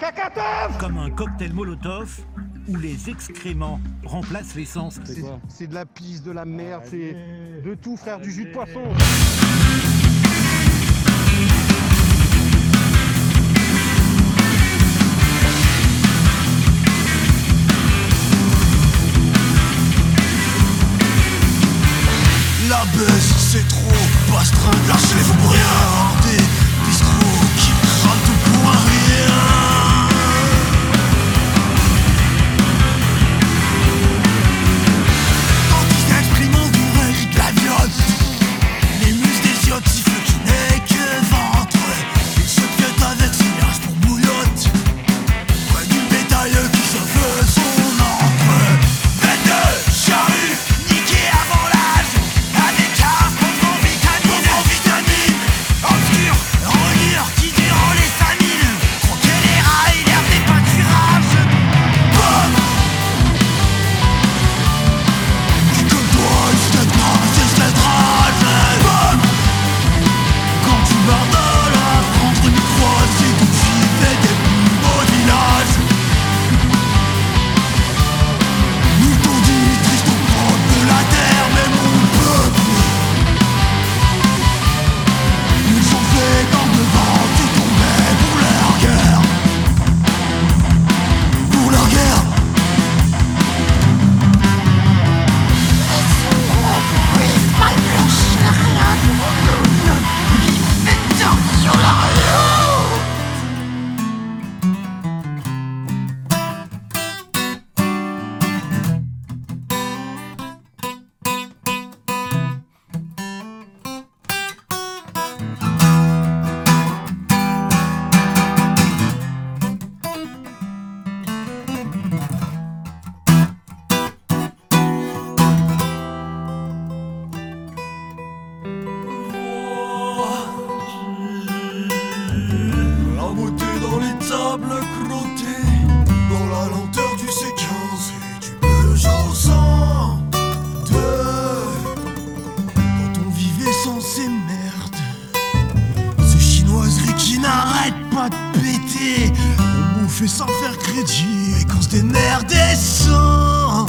Zakatov! Comme un cocktail Molotov où les excréments remplacent l'essence. C'est de la pisse, de la merde, c'est de tout, frère, du jus de poisson. La baisse c'est trop, bastringue, lâchez-vous pour rien. Des bistrots qui crament tout pour un rien. Quand ils expriment en gourelle de la viande, les muscles des ziotes sifflent qui n'est que ventre. Ils se piètent avec ses liasses pour bouillotte. Près du bétail qui se veut son encre. Bête de charrue, niquée avant l'âge. Obscur, relire qui durant les famines croquer les rails, l'herbe des pâturages. Boum. Et comme toi, il se grave, c'est ce rage. Boum. Quand tu barres de la France 2003, c'est tout de suite des plus beaux villages. Nous t'ont dit, triste au propre de la terre, mais mon peuple. Ils ont fait comme devant qui tombaient pour leur guerre. Pour leur guerre. Mal blanche, rien de il fait sur la la beauté dans les tables crottées, dans la lenteur du C15 et du Peugeot 102. Quand on vivait sans ces merdes, ces chinoiseries qui n'arrêtent pas de péter, on bouffait sans faire crédit et qu'on se démerdait sans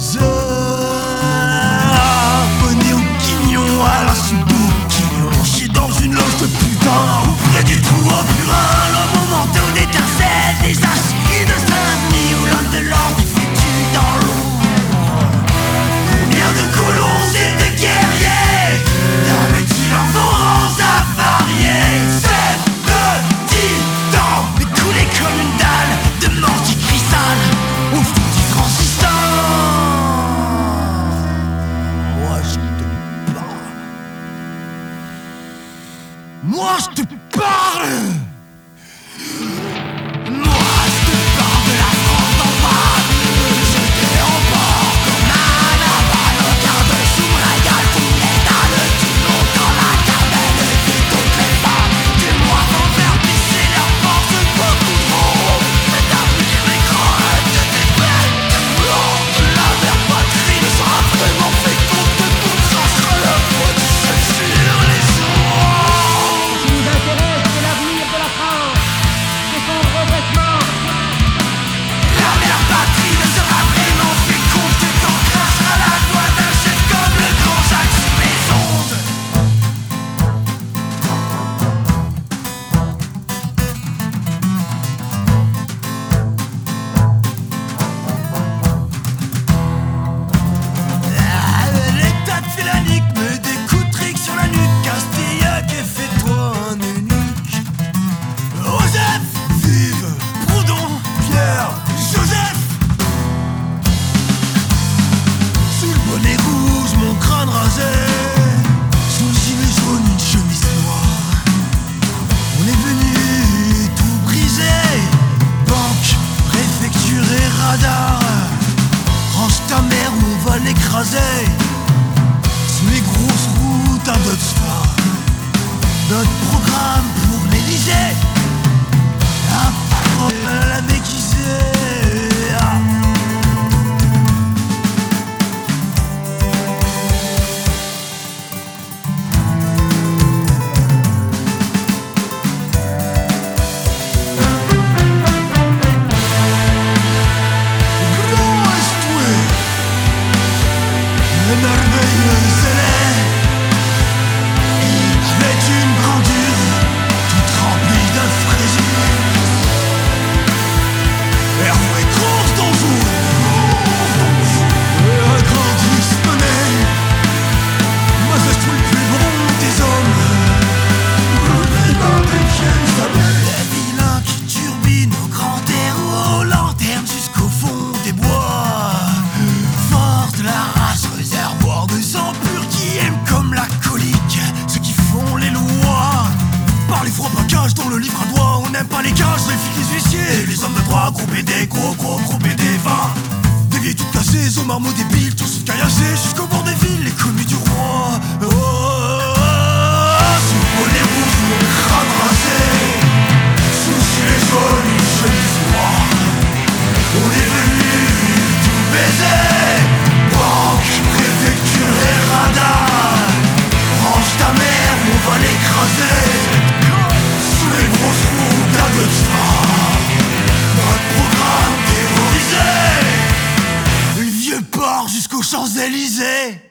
abonné au guignon à la soupe au quignon. Chier dans une loge de putain auprès du trou au purin. Le moment où d'étincelle des archives de Saint-Denis où l'homme de l'ordre foutu dans l'ombre. Combien de colons et de guerriers d'avaient-ils en orange avariés? C'est le titan, mais coulé comme une dalle de mortier cristal au fond du Francistan. Moi je te parle. Moi je te parle. Moi je te parle de la France d'en bas. J'étais en bord comme un aval. Regarde sous régal tous les dalles. Tout longtemps la carbelle et toutes les femmes. Des mois sans faire pisser leur force beaucoup trop. Mais t'as vu les crêtes de tes bêtes de blanc. La mère patrie ne sera vraiment fait compte de tout. Ça sera le pot du sel sur les oranges. Ce qui nous intéresse, c'est l'avenir de la France. C'est son redressement. La mère patrie ne sera vraiment fait compte que quand crachera la voix d'un chef comme le grand Jacques sur les ondes. L'état de Félanique me des coups de trick sur la nuque. Castaillac et fais-toi un eunuque. Joseph, vive, Proudhon, Pierre, Joseph. Sous le bonnet rouge, mon crâne rasé. Sous le gilet jaune, une chemise noire. On est venu tout briser. Banque, préfecture et radar. Range ta mère ou on va l'écraser. Sous les grosses routes à Dotsford. Notre programme pour l'Élysée. La méquisée. T, les hommes de droit, gros BD, gros BD, 20. Des vieilles toutes cassées, aux marmots débiles, tous caillassés jusqu'au bord des villes, les commis du roi. Oh, oh, oh, sous le bonnet rouge, le crâne rasé, sous les jolies chemises noires. On est venu tout baiser, banque, préfecture et radar. Range ta mère, on va l'écraser, sous les grosses routes à deux stars. Notre programme terrorisé, le vieux port jusqu'aux Champs-Élysées.